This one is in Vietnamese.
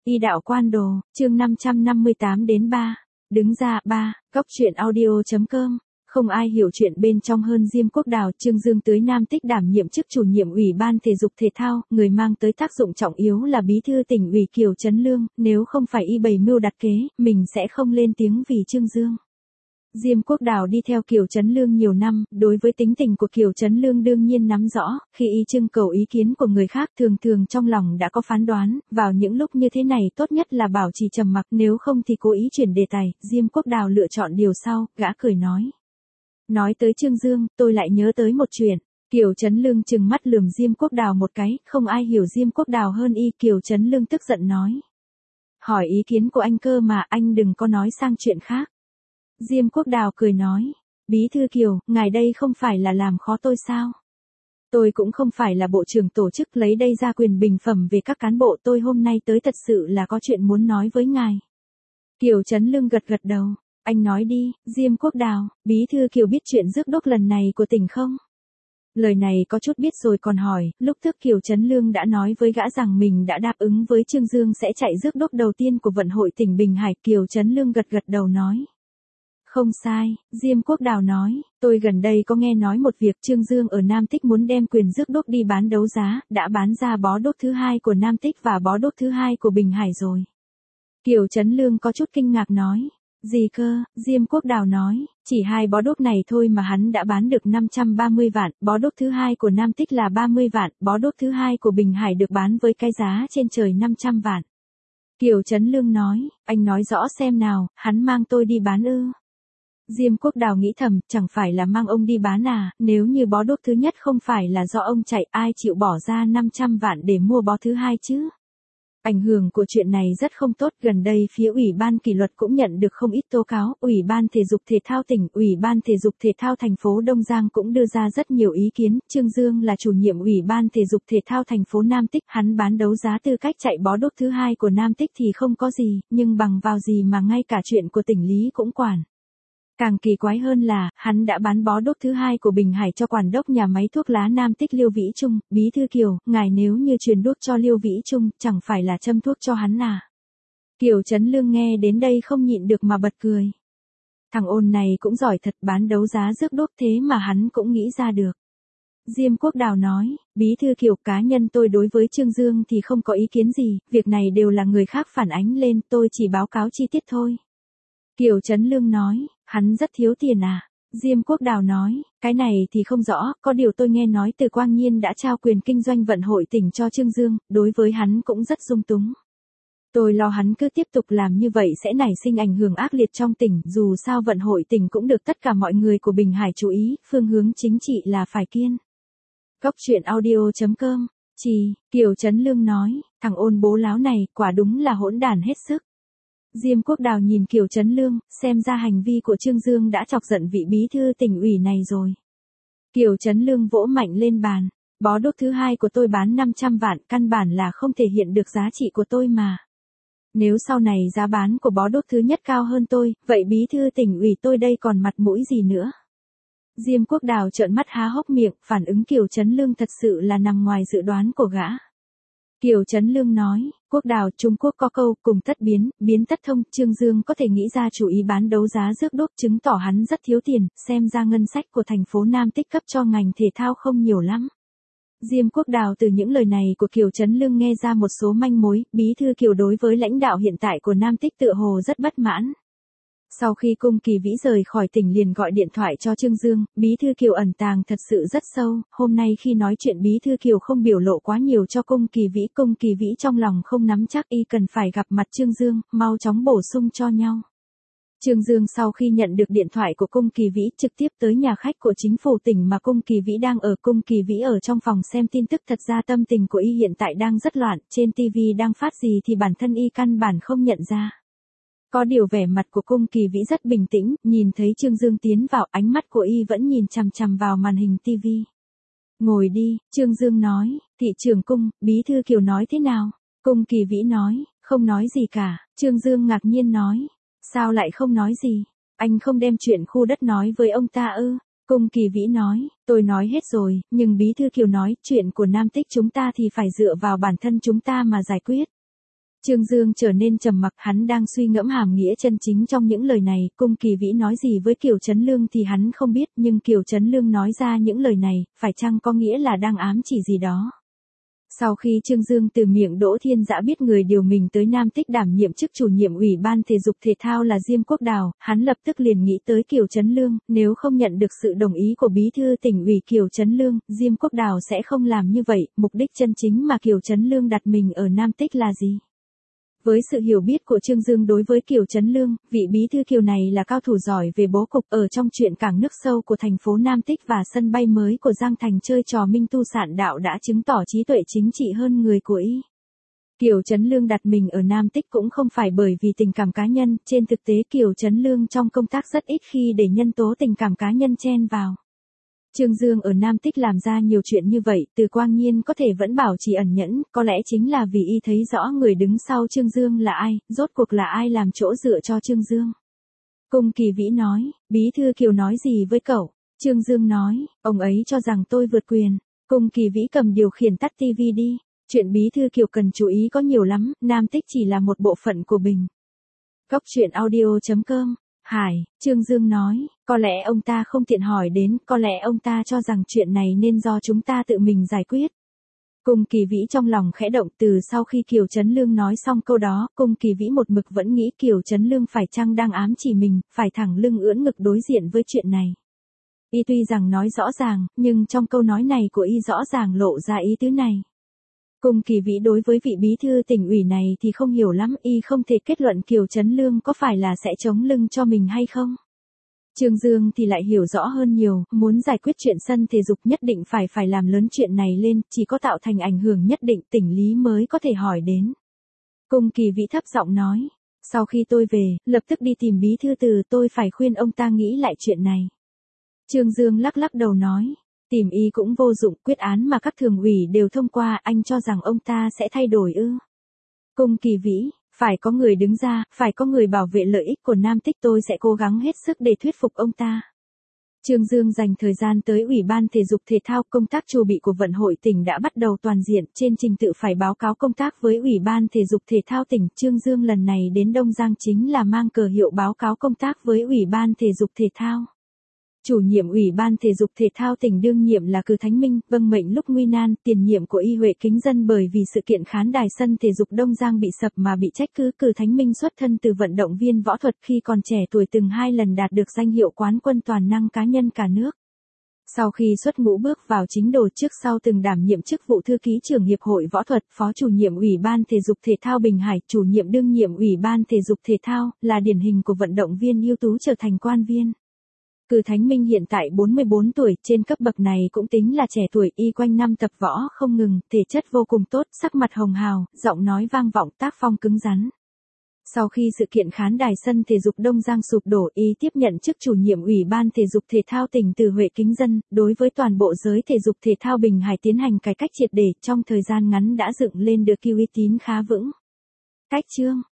Y đạo quan đồ, chương 558 đến 3. Đứng ra 3, góc truyện audio.com. Không ai hiểu chuyện bên trong hơn Diêm Quốc Đào. Trương Dương tới Nam Tích đảm nhiệm chức chủ nhiệm Ủy ban Thể dục Thể thao, người mang tới tác dụng trọng yếu là Bí thư Tỉnh ủy Kiều Trấn Lương, nếu không phải y bày mưu đặt kế, mình sẽ không lên tiếng vì Trương Dương. Diêm Quốc Đào đi theo Kiều Trấn Lương nhiều năm, đối với tính tình của Kiều Trấn Lương đương nhiên nắm rõ, khi y trưng cầu ý kiến của người khác thường thường trong lòng đã có phán đoán, vào những lúc như thế này tốt nhất là bảo trì trầm mặc, nếu không thì cố ý chuyển đề tài. Diêm Quốc Đào lựa chọn điều sau, gã cười nói. Nói tới Trương Dương, tôi lại nhớ tới một chuyện. Kiều Trấn Lương trừng mắt lườm Diêm Quốc Đào một cái, không ai hiểu Diêm Quốc Đào hơn y. Kiều Trấn Lương tức giận nói. Hỏi ý kiến của anh cơ mà, anh đừng có nói sang chuyện khác. Diêm Quốc Đào cười nói, Bí thư Kiều, ngài đây không phải là làm khó tôi sao? Tôi cũng không phải là bộ trưởng tổ chức lấy đây ra quyền bình phẩm về các cán bộ, tôi hôm nay tới thật sự là có chuyện muốn nói với ngài. Kiều Trấn Lương gật gật đầu, anh nói đi. Diêm Quốc Đào, Bí thư Kiều biết chuyện rước đốc lần này của tỉnh không? Lời này có chút biết rồi còn hỏi, lúc trước Kiều Trấn Lương đã nói với gã rằng mình đã đáp ứng với Trương Dương sẽ chạy rước đốc đầu tiên của vận hội tỉnh Bình Hải. Kiều Trấn Lương gật gật đầu nói. Không sai. Diêm Quốc Đào nói, tôi gần đây có nghe nói một việc, Trương Dương ở Nam Tích muốn đem quyền rước đốc đi bán đấu giá, đã bán ra bó đốc thứ 2 của Nam Tích và bó đốc thứ 2 của Bình Hải rồi. Kiều Trấn Lương có chút kinh ngạc nói, gì cơ? Diêm Quốc Đào nói, chỉ 2 bó đốc này thôi mà hắn đã bán được 530 vạn, bó đốc thứ 2 của Nam Tích là 30 vạn, bó đốc thứ 2 của Bình Hải được bán với cái giá trên trời 500 vạn. Kiều Trấn Lương nói, anh nói rõ xem nào, hắn mang tôi đi bán ư? Diêm Quốc Đào nghĩ thầm, chẳng phải là mang ông đi bán à, nếu như bó đốc thứ nhất không phải là do ông chạy, ai chịu bỏ ra 500 vạn để mua bó thứ 2 chứ? Ảnh hưởng của chuyện này rất không tốt, gần đây phía Ủy ban Kỷ luật cũng nhận được không ít tố cáo, Ủy ban Thể dục Thể thao tỉnh, Ủy ban Thể dục Thể thao thành phố Đông Giang cũng đưa ra rất nhiều ý kiến. Trương Dương là chủ nhiệm Ủy ban Thể dục Thể thao thành phố Nam Tích, hắn bán đấu giá tư cách chạy bó đốc thứ 2 của Nam Tích thì không có gì, nhưng bằng vào gì mà ngay cả chuyện của tỉnh lý cũng quản. Càng kỳ quái hơn là, hắn đã bán bó đốc thứ 2 của Bình Hải cho quản đốc nhà máy thuốc lá Nam Tích Liêu Vĩ Trung. Bí thư Kiều, ngài nếu như truyền đốt cho Liêu Vĩ Trung, chẳng phải là châm thuốc cho hắn à? Kiều Trấn Lương nghe đến đây không nhịn được mà bật cười. Thằng ôn này cũng giỏi thật, bán đấu giá rước đốt thế mà hắn cũng nghĩ ra được. Diêm Quốc Đào nói, Bí thư Kiều, cá nhân tôi đối với Trương Dương thì không có ý kiến gì, việc này đều là người khác phản ánh lên, tôi chỉ báo cáo chi tiết thôi. Kiều Trấn Lương nói, hắn rất thiếu tiền à? Diêm Quốc Đào nói, cái này thì không rõ, có điều tôi nghe nói Từ Quang Nhiên đã trao quyền kinh doanh vận hội tỉnh cho Trương Dương, đối với hắn cũng rất dung túng. Tôi lo hắn cứ tiếp tục làm như vậy sẽ nảy sinh ảnh hưởng ác liệt trong tỉnh, dù sao vận hội tỉnh cũng được tất cả mọi người của Bình Hải chú ý, phương hướng chính trị là phải kiên. Góc truyện audio.com. Kiều Trấn Lương nói, thằng ôn bố láo này, quả đúng là hỗn đản hết sức. Diêm Quốc Đào nhìn Kiều Trấn Lương, xem ra hành vi của Trương Dương đã chọc giận vị bí thư tỉnh ủy này rồi. Kiều Trấn Lương vỗ mạnh lên bàn, bó đốc thứ 2 của tôi bán 500 vạn, căn bản là không thể hiện được giá trị của tôi mà. Nếu sau này giá bán của bó đốc thứ nhất cao hơn tôi, vậy bí thư tỉnh ủy tôi đây còn mặt mũi gì nữa? Diêm Quốc Đào trợn mắt há hốc miệng, phản ứng Kiều Trấn Lương thật sự là nằm ngoài dự đoán của gã. Kiều Trấn Lương nói, Quốc Đào, Trung Quốc có câu, cùng tất biến, biến tất thông, Trương Dương có thể nghĩ ra chủ ý bán đấu giá rước đốt, chứng tỏ hắn rất thiếu tiền, xem ra ngân sách của thành phố Nam Tích cấp cho ngành thể thao không nhiều lắm. Diêm Quốc Đào từ những lời này của Kiều Trấn Lương nghe ra một số manh mối, Bí thư Kiều đối với lãnh đạo hiện tại của Nam Tích tựa hồ rất bất mãn. Sau khi Cung Kỳ Vĩ rời khỏi tỉnh liền gọi điện thoại cho Trương Dương, Bí thư Kiều ẩn tàng thật sự rất sâu, hôm nay khi nói chuyện Bí thư Kiều không biểu lộ quá nhiều cho Cung Kỳ Vĩ trong lòng không nắm chắc, y cần phải gặp mặt Trương Dương, mau chóng bổ sung cho nhau. Trương Dương sau khi nhận được điện thoại của Cung Kỳ Vĩ trực tiếp tới nhà khách của chính phủ tỉnh mà Cung Kỳ Vĩ đang ở. Cung Kỳ Vĩ ở trong phòng xem tin tức, thật ra tâm tình của y hiện tại đang rất loạn, trên TV đang phát gì thì bản thân y căn bản không nhận ra. Có điều vẻ mặt của Cung Kỳ Vĩ rất bình tĩnh, nhìn thấy Trương Dương tiến vào, ánh mắt của y vẫn nhìn chằm chằm vào màn hình TV. Ngồi đi, Trương Dương nói, thị trưởng Cung, Bí thư Kiều nói thế nào? Cung Kỳ Vĩ nói, không nói gì cả. Trương Dương ngạc nhiên nói, sao lại không nói gì? Anh không đem chuyện khu đất nói với ông ta ư? Cung Kỳ Vĩ nói, tôi nói hết rồi, nhưng Bí thư Kiều nói, chuyện của Nam Tích chúng ta thì phải dựa vào bản thân chúng ta mà giải quyết. Trương Dương trở nên trầm mặc, hắn đang suy ngẫm hàm nghĩa chân chính trong những lời này, Cung Kỳ Vĩ nói gì với Kiều Chấn Lương thì hắn không biết, nhưng Kiều Chấn Lương nói ra những lời này, phải chăng có nghĩa là đang ám chỉ gì đó. Sau khi Trương Dương từ miệng Đỗ Thiên Dã biết người điều mình tới Nam Tích đảm nhiệm chức chủ nhiệm Ủy ban Thể dục Thể thao là Diêm Quốc Đào, hắn lập tức liền nghĩ tới Kiều Chấn Lương, nếu không nhận được sự đồng ý của Bí thư Tỉnh ủy Kiều Chấn Lương, Diêm Quốc Đào sẽ không làm như vậy, mục đích chân chính mà Kiều Chấn Lương đặt mình ở Nam Tích là gì? Với sự hiểu biết của Trương Dương đối với Kiều Chấn Lương, vị bí thư Kiều này là cao thủ giỏi về bố cục ở trong chuyện cảng nước sâu của thành phố Nam Tích và sân bay mới của Giang Thành chơi trò minh tu sạn đạo đã chứng tỏ trí tuệ chính trị hơn người của y. Kiều Chấn Lương đặt mình ở Nam Tích cũng không phải bởi vì tình cảm cá nhân, trên thực tế Kiều Chấn Lương trong công tác rất ít khi để nhân tố tình cảm cá nhân chen vào. Trương Dương ở Nam Tích làm ra nhiều chuyện như vậy, Từ Quang Nhiên có thể vẫn bảo trì ẩn nhẫn, có lẽ chính là vì y thấy rõ người đứng sau Trương Dương là ai, rốt cuộc là ai làm chỗ dựa cho Trương Dương. Cung Kỳ Vĩ nói, Bí thư Kiều nói gì với cậu? Trương Dương nói, ông ấy cho rằng tôi vượt quyền. Cung Kỳ Vĩ cầm điều khiển tắt TV đi. Chuyện Bí thư Kiều cần chú ý có nhiều lắm, Nam Tích chỉ là một bộ phận của Bình. Góc truyện audio.com. Hải, Trương Dương nói, có lẽ ông ta không tiện hỏi đến, có lẽ ông ta cho rằng chuyện này nên do chúng ta tự mình giải quyết. Cung Kỳ Vĩ trong lòng khẽ động, từ sau khi Kiều Chấn Lương nói xong câu đó, Cung Kỳ Vĩ một mực vẫn nghĩ Kiều Chấn Lương phải chăng đang ám chỉ mình, phải thẳng lưng ưỡn ngực đối diện với chuyện này. Y tuy rằng nói rõ ràng, nhưng trong câu nói này của y rõ ràng lộ ra ý tứ này. Cung Kỳ Vĩ đối với vị bí thư tỉnh ủy này thì không hiểu lắm, y không thể kết luận Kiều Chấn Lương có phải là sẽ chống lưng cho mình hay không. Trương Dương thì lại hiểu rõ hơn nhiều, muốn giải quyết chuyện sân thể dục nhất định phải làm lớn chuyện này lên, chỉ có tạo thành ảnh hưởng nhất định tỉnh lý mới có thể hỏi đến. Cung Kỳ Vĩ thấp giọng nói, sau khi tôi về, lập tức đi tìm bí thư Từ, tôi phải khuyên ông ta nghĩ lại chuyện này. Trương Dương lắc lắc đầu nói, tìm y cũng vô dụng, quyết án mà các thường ủy đều thông qua, anh cho rằng ông ta sẽ thay đổi ư? Cung Kỳ Vĩ, phải có người đứng ra, phải có người bảo vệ lợi ích của Nam Tích, tôi sẽ cố gắng hết sức để thuyết phục ông ta. Trương Dương dành thời gian tới Ủy ban Thể dục Thể thao, công tác chuẩn bị của vận hội tỉnh đã bắt đầu toàn diện, trên trình tự phải báo cáo công tác với Ủy ban Thể dục Thể thao tỉnh. Trương Dương lần này đến Đông Giang chính là mang cờ hiệu báo cáo công tác với Ủy ban Thể dục Thể thao. Chủ nhiệm Ủy ban Thể dục Thể thao tỉnh đương nhiệm là Cừ Thánh Minh, vâng mệnh lúc nguy nan, tiền nhiệm của y Huệ Kính Dân bởi vì sự kiện khán đài sân thể dục Đông Giang bị sập mà bị trách cứ. Cừ Thánh Minh xuất thân từ vận động viên võ thuật, khi còn trẻ tuổi từng 2 lần đạt được danh hiệu quán quân toàn năng cá nhân cả nước. Sau khi xuất ngũ bước vào chính đồ, trước sau từng đảm nhiệm chức vụ thư ký trưởng Hiệp hội Võ thuật, phó chủ nhiệm Ủy ban Thể dục Thể thao Bình Hải, chủ nhiệm đương nhiệm Ủy ban Thể dục Thể thao, là điển hình của vận động viên ưu tú trở thành quan viên. Cừ Thánh Minh hiện tại 44 tuổi, trên cấp bậc này cũng tính là trẻ tuổi, y quanh năm tập võ không ngừng, thể chất vô cùng tốt, sắc mặt hồng hào, giọng nói vang vọng, tác phong cứng rắn. Sau khi sự kiện khán đài sân thể dục Đông Giang sụp đổ, y tiếp nhận chức chủ nhiệm Ủy ban Thể dục Thể thao tỉnh từ Huệ Kính Dân, đối với toàn bộ giới thể dục thể thao Bình Hải tiến hành cải cách triệt để, trong thời gian ngắn đã dựng lên được uy tín khá vững. Cách chương